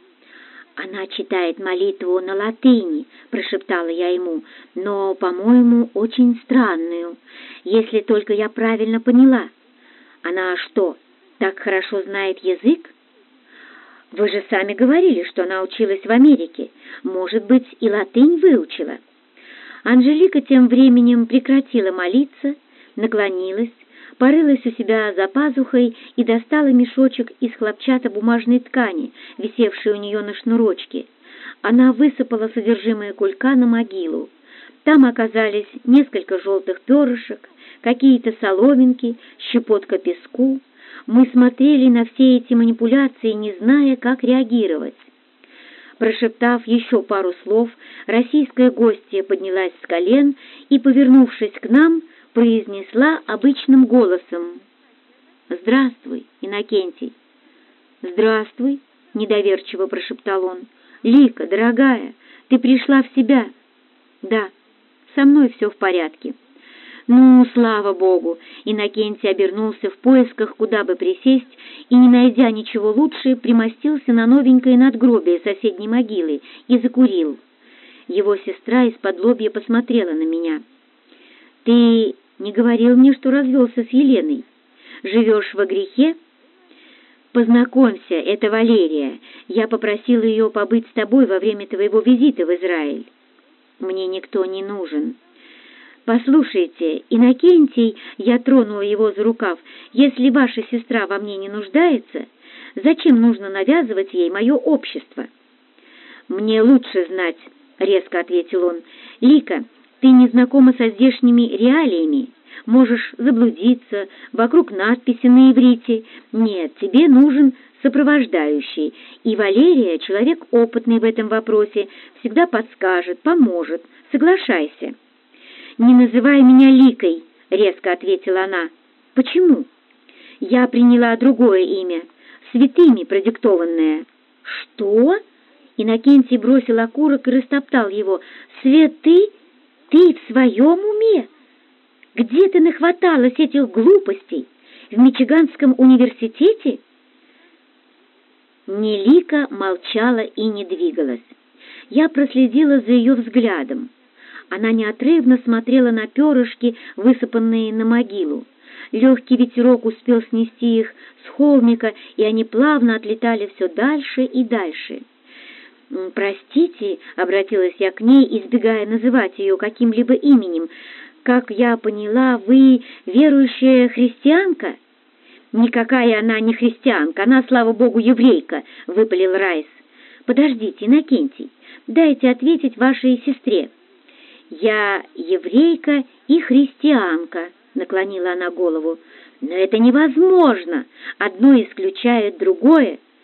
«Она читает молитву на латыни», — прошептала я ему, — «но, по-моему, очень странную, если только я правильно поняла. Она что, так хорошо знает язык?» «Вы же сами говорили, что она училась в Америке. Может быть, и латынь выучила». Анжелика тем временем прекратила молиться, наклонилась, порылась у себя за пазухой и достала мешочек из хлопчатобумажной ткани, висевшей у нее на шнурочке. Она высыпала содержимое кулька на могилу. Там оказались несколько желтых перышек, какие-то соломинки, щепотка песку. Мы смотрели на все эти манипуляции, не зная, как реагировать. Прошептав еще пару слов, российская гостья поднялась с колен и, повернувшись к нам, произнесла обычным голосом: «Здравствуй, Иннокентий». «Здравствуй», — недоверчиво прошептал он. «Лика, дорогая, ты пришла в себя?» «Да, со мной все в порядке». «Ну, слава Богу!» Иннокентий обернулся в поисках, куда бы присесть, и, не найдя ничего лучше, примостился на новенькое надгробие соседней могилы и закурил. Его сестра из-под лобья посмотрела на меня. «Ты не говорил мне, что развелся с Еленой? Живешь во грехе?» «Познакомься, это Валерия. Я попросила ее побыть с тобой во время твоего визита в Израиль». «Мне никто не нужен». «Послушайте, Иннокентий», — я тронула его за рукав, — «если ваша сестра во мне не нуждается, зачем нужно навязывать ей мое общество?» «Мне лучше знать», — резко ответил он. «Лика, ты не знакома со здешними реалиями, можешь заблудиться, вокруг надписи на иврите. Нет, тебе нужен сопровождающий, и Валерия, человек опытный в этом вопросе, всегда подскажет, поможет. Соглашайся». «Не называй меня Ликой», — резко ответила она. «Почему?» «Я приняла другое имя, святыми продиктованное». «Что?» Иннокентий бросил окурок и растоптал его. «Святы? Ты в своем уме? Где ты нахваталась этих глупостей? В Мичиганском университете?» Нелика молчала и не двигалась. Я проследила за ее взглядом. Она неотрывно смотрела на перышки, высыпанные на могилу. Легкий ветерок успел снести их с холмика, и они плавно отлетали все дальше и дальше. «Простите», — обратилась я к ней, избегая называть ее каким-либо именем, «как я поняла, вы верующая христианка?» «Никакая она не христианка, она, слава богу, еврейка», — выпалил Райс. «Подождите, Иннокентий, дайте ответить вашей сестре». «Я еврейка и христианка», — наклонила она голову. «Но это невозможно, одно исключает другое».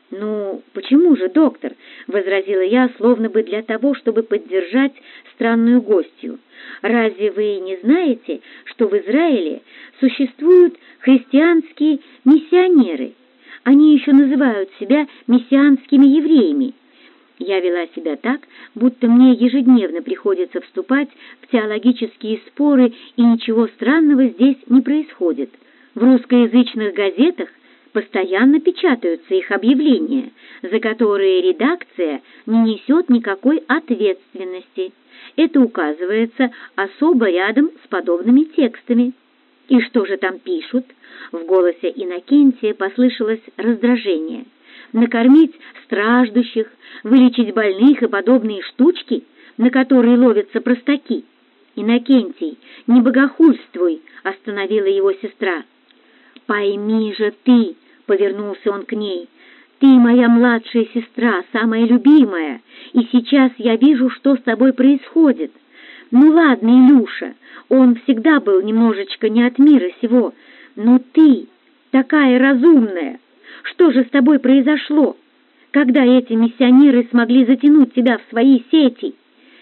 «Ну, почему же, доктор?» — возразила я, словно бы для того, чтобы поддержать странную гостью. «Разве вы не знаете, что в Израиле существуют христианские миссионеры? Они еще называют себя мессианскими евреями». Я вела себя так, будто мне ежедневно приходится вступать в теологические споры, и ничего странного здесь не происходит. В русскоязычных газетах постоянно печатаются их объявления, за которые редакция не несет никакой ответственности. Это указывается особо рядом с подобными текстами. «И что же там пишут?» В голосе Иннокентия послышалось раздражение. «Накормить страждущих, вылечить больных и подобные штучки, на которые ловятся простаки?» «Иннокентий, не богохульствуй!» — остановила его сестра. «Пойми же ты!» — повернулся он к ней. «Ты моя младшая сестра, самая любимая, и сейчас я вижу, что с тобой происходит. Ну ладно, Илюша, он всегда был немножечко не от мира сего, но ты такая разумная. Что же с тобой произошло, когда эти миссионеры смогли затянуть тебя в свои сети?»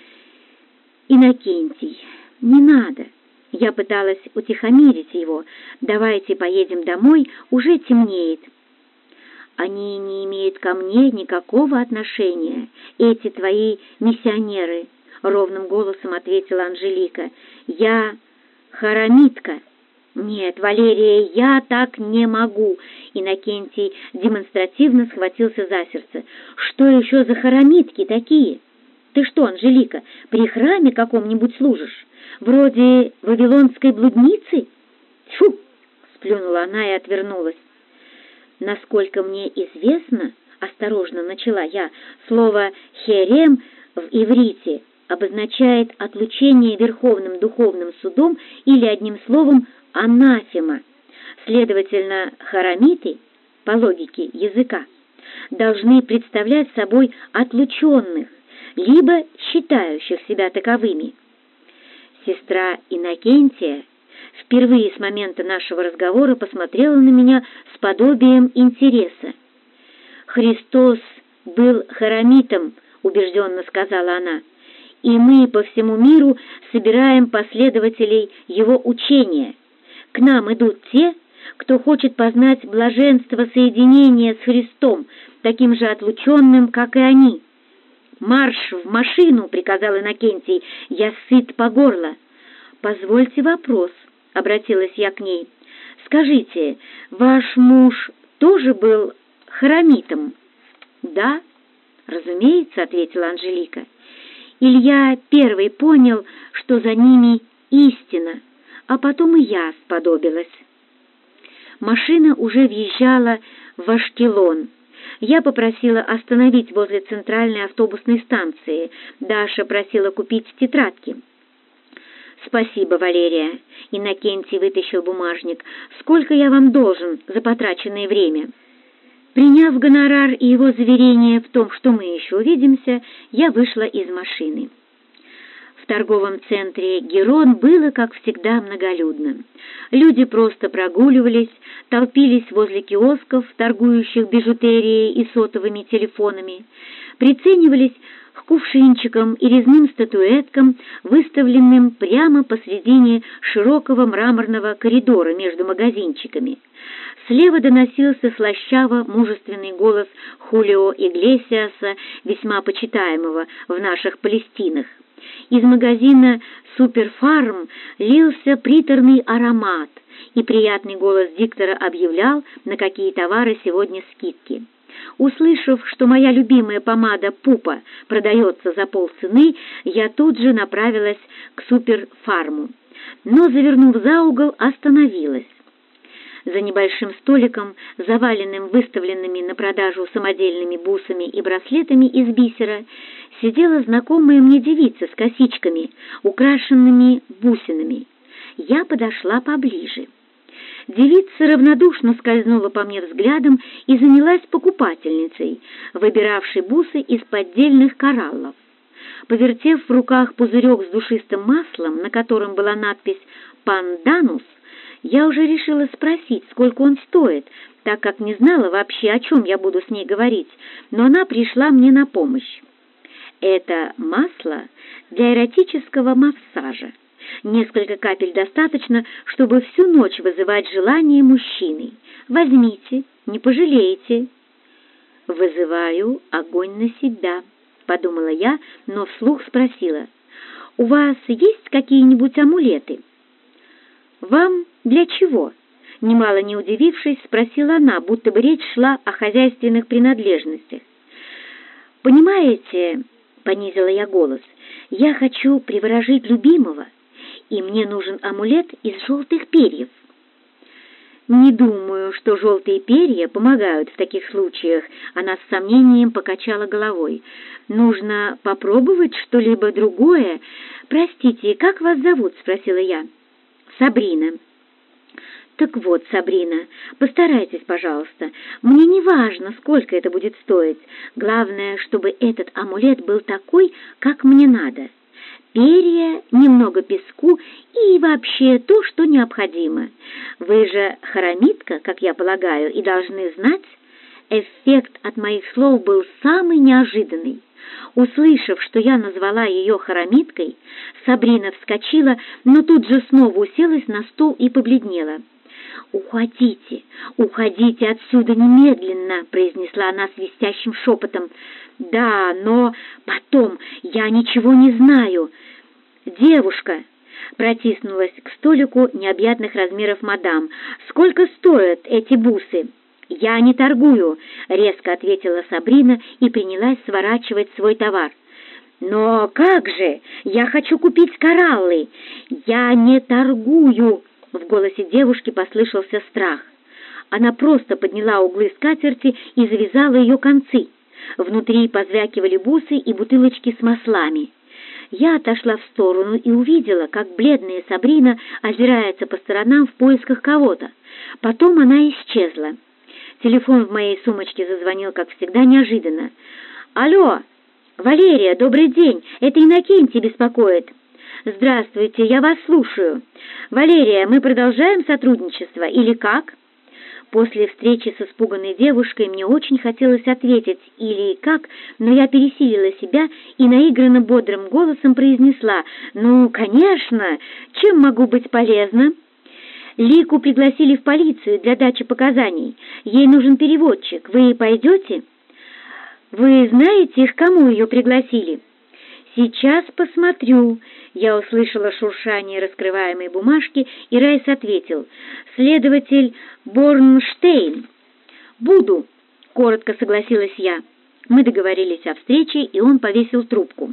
«Иннокентий, не надо!» Я пыталась утихомирить его. «Давайте поедем домой, уже темнеет». «Они не имеют ко мне никакого отношения, эти твои миссионеры», — ровным голосом ответила Анжелика. «Я харамитка». «Нет, Валерия, я так не могу!» Иннокентий демонстративно схватился за сердце. «Что еще за харамитки такие? Ты что, Анжелика, при храме каком-нибудь служишь? Вроде вавилонской блудницы?» «Тьфу!» — сплюнула она и отвернулась. «Насколько мне известно, — осторожно начала я, — слово «херем» в иврите обозначает отлучение Верховным Духовным Судом или, одним словом, анафема. Следовательно, харамиты, по логике языка, должны представлять собой отлученных, либо считающих себя таковыми». Сестра Иннокентия впервые с момента нашего разговора посмотрела на меня с подобием интереса. «Христос был харамитом», — убежденно сказала она, «и мы по всему миру собираем последователей его учения. К нам идут те, кто хочет познать блаженство соединения с Христом, таким же отлученным, как и они». «Марш в машину!» — приказал Иннокентий. «Я сыт по горло». «Позвольте вопрос», — обратилась я к ней. «Скажите, ваш муж тоже был харамитом?» «Да, разумеется», — ответила Анжелика. Илья первый понял, что за ними истина, а потом и я сподобилась. Машина уже въезжала в Ашкелон. Я попросила остановить возле центральной автобусной станции. Даша просила купить тетрадки. «Спасибо, Валерия». Иннокентий вытащил бумажник. «Сколько я вам должен за потраченное время?» Приняв гонорар и его заверение в том, что мы еще увидимся, я вышла из машины. В торговом центре Герон было, как всегда, многолюдно. Люди просто прогуливались, толпились возле киосков, торгующих бижутерией и сотовыми телефонами, приценивались к кувшинчикам и резным статуэткам, выставленным прямо посредине широкого мраморного коридора между магазинчиками. Слева доносился слащаво-мужественный голос Хулио Иглесиаса, весьма почитаемого в наших Палестинах. Из магазина «Суперфарм» лился приторный аромат, и приятный голос диктора объявлял, на какие товары сегодня скидки. Услышав, что моя любимая помада «Пупа» продается за полцены, я тут же направилась к «Суперфарму», но, завернув за угол, остановилась. За небольшим столиком, заваленным выставленными на продажу самодельными бусами и браслетами из бисера, сидела знакомая мне девица с косичками, украшенными бусинами. Я подошла поближе. Девица равнодушно скользнула по мне взглядом и занялась покупательницей, выбиравшей бусы из поддельных кораллов. Повертев в руках пузырек с душистым маслом, на котором была надпись «Панданус», Я уже решила спросить, сколько он стоит, так как не знала вообще, о чем я буду с ней говорить, но она пришла мне на помощь. Это масло для эротического массажа. Несколько капель достаточно, чтобы всю ночь вызывать желание мужчины. Возьмите, не пожалеете. «Вызываю огонь на себя», — подумала я, но вслух спросила. «У вас есть какие-нибудь амулеты?» «Вам для чего?» — немало не удивившись, спросила она, будто бы речь шла о хозяйственных принадлежностях. «Понимаете...» — понизила я голос. «Я хочу приворожить любимого, и мне нужен амулет из желтых перьев». «Не думаю, что желтые перья помогают в таких случаях», — она с сомнением покачала головой. «Нужно попробовать что-либо другое. Простите, как вас зовут?» — спросила я. «Сабрина». «Так вот, Сабрина, постарайтесь, пожалуйста. Мне не важно, сколько это будет стоить. Главное, чтобы этот амулет был такой, как мне надо. Перья, немного песку и вообще то, что необходимо. Вы же харамитка, как я полагаю, и должны знать». Эффект от моих слов был самый неожиданный. Услышав, что я назвала ее харамиткой, Сабрина вскочила, но тут же снова уселась на стул и побледнела. «Уходите, уходите отсюда немедленно», — произнесла она свистящим шепотом. «Да, но потом я ничего не знаю». «Девушка», — протиснулась к столику необъятных размеров мадам, «сколько стоят эти бусы?» «Я не торгую», — резко ответила Сабрина и принялась сворачивать свой товар. «Но как же? Я хочу купить кораллы!» «Я не торгую!» — в голосе девушки послышался страх. Она просто подняла углы скатерти и завязала ее концы. Внутри позвякивали бусы и бутылочки с маслами. Я отошла в сторону и увидела, как бледная Сабрина озирается по сторонам в поисках кого-то. Потом она исчезла. Телефон в моей сумочке зазвонил, как всегда, неожиданно. «Алло! Валерия, добрый день! Это Иннокентий беспокоит». «Здравствуйте, я вас слушаю. Валерия, мы продолжаем сотрудничество или как?» После встречи с испуганной девушкой мне очень хотелось ответить «или как», но я пересилила себя и наигранно бодрым голосом произнесла: «Ну, конечно! Чем могу быть полезна?» «Лику пригласили в полицию для дачи показаний. Ей нужен переводчик. Вы пойдете?» «Вы знаете, к кому ее пригласили?» «Сейчас посмотрю». Я услышала шуршание раскрываемой бумажки, и Райс ответил: «Следователь Борнштейн». «Буду», — коротко согласилась я. Мы договорились о встрече, и он повесил трубку.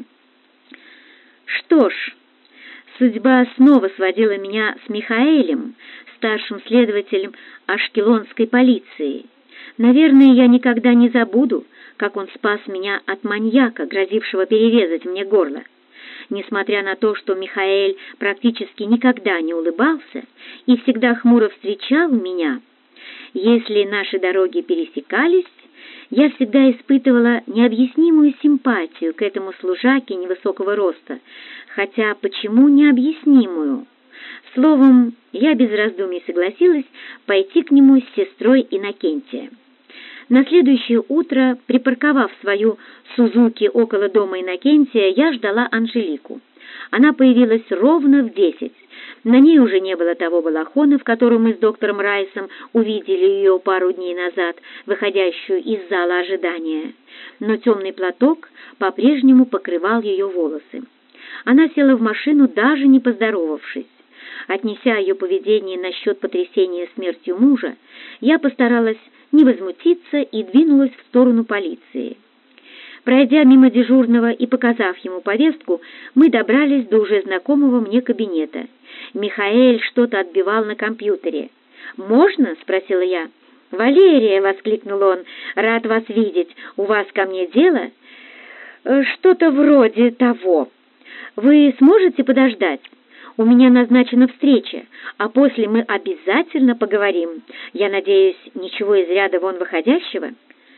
Что ж, судьба снова сводила меня с Михаэлем, старшим следователем ашкелонской полиции. Наверное, я никогда не забуду, как он спас меня от маньяка, грозившего перерезать мне горло. Несмотря на то, что Михаэль практически никогда не улыбался и всегда хмуро встречал меня, если наши дороги пересекались, я всегда испытывала необъяснимую симпатию к этому служаке невысокого роста, хотя почему необъяснимую? Словом, я без раздумий согласилась пойти к нему с сестрой Иннокентия. На следующее утро, припарковав свою Сузуки около дома Иннокентия, я ждала Анжелику. Она появилась ровно в десять. На ней уже не было того балахона, в котором мы с доктором Райсом увидели ее пару дней назад, выходящую из зала ожидания. Но темный платок по-прежнему покрывал ее волосы. Она села в машину, даже не поздоровавшись. Отнеся ее поведение насчет потрясения смертью мужа, я постаралась не возмутиться и двинулась в сторону полиции. Пройдя мимо дежурного и показав ему повестку, мы добрались до уже знакомого мне кабинета. Михаэль что-то отбивал на компьютере. «Можно?» — спросила я. «Валерия!» — воскликнул он. «Рад вас видеть. У вас ко мне дело?» «Что-то вроде того. Вы сможете подождать? У меня назначена встреча, а после мы обязательно поговорим. Я надеюсь, ничего из ряда вон выходящего?»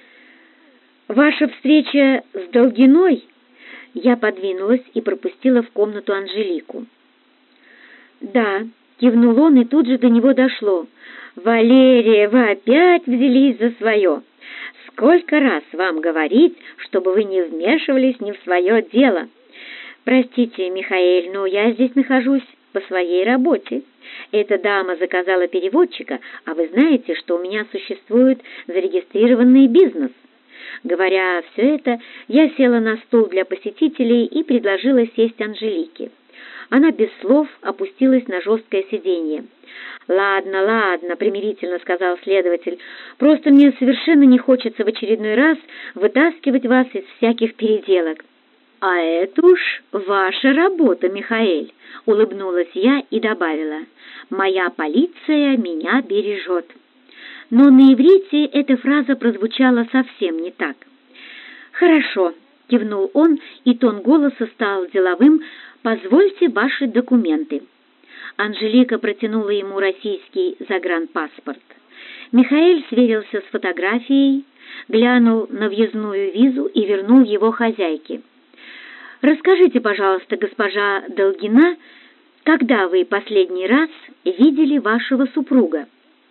«Ваша встреча с Долгиной?» Я подвинулась и пропустила в комнату Анжелику. «Да», — кивнул он, и тут же до него дошло. «Валерия, вы опять взялись за свое! Сколько раз вам говорить, чтобы вы не вмешивались не в свое дело? Простите, Михаэль, но я здесь нахожусь по своей работе. Эта дама заказала переводчика, а вы знаете, что у меня существует зарегистрированный бизнес». Говоря все это, я села на стул для посетителей и предложила сесть Анжелике. Она без слов опустилась на жесткое сиденье. «Ладно, ладно», — примирительно сказал следователь, «просто мне совершенно не хочется в очередной раз вытаскивать вас из всяких переделок». «А это уж ваша работа, Михаэль», — улыбнулась я и добавила, «моя полиция меня бережет». Но на иврите эта фраза прозвучала совсем не так. «Хорошо», — кивнул он, и тон голоса стал деловым, «позвольте ваши документы». Анжелика протянула ему российский загранпаспорт. Михаэль сверился с фотографией, глянул на въездную визу и вернул его хозяйке. «Расскажите, пожалуйста, госпожа Долгина, когда вы последний раз видели вашего супруга?»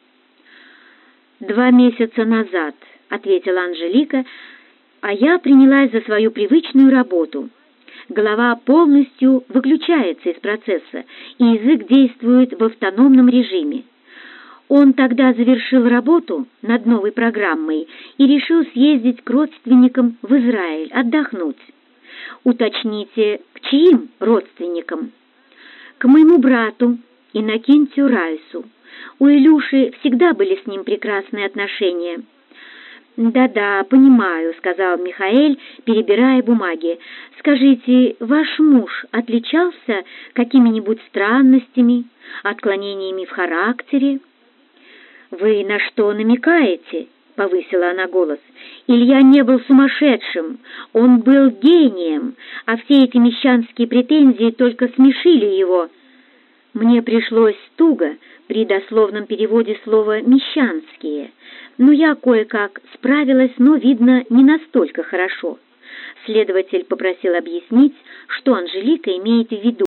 «Два месяца назад», — ответила Анжелика, а я принялась за свою привычную работу. Голова полностью выключается из процесса, и язык действует в автономном режиме. Он тогда завершил работу над новой программой и решил съездить к родственникам в Израиль, отдохнуть. Уточните, к чьим родственникам? К моему брату, Иннокентию Райсу. У Илюши всегда были с ним прекрасные отношения. «Да-да, понимаю», — сказал Михаэль, перебирая бумаги. «Скажите, ваш муж отличался какими-нибудь странностями, отклонениями в характере?» «Вы на что намекаете?» — повысила она голос. «Илья не был сумасшедшим, он был гением, а все эти мещанские претензии только смешили его». Мне пришлось туго при дословном переводе слова «мещанские», но я кое-как справилась, но, видно, не настолько хорошо. Следователь попросил объяснить, что Анжелика имеет в виду.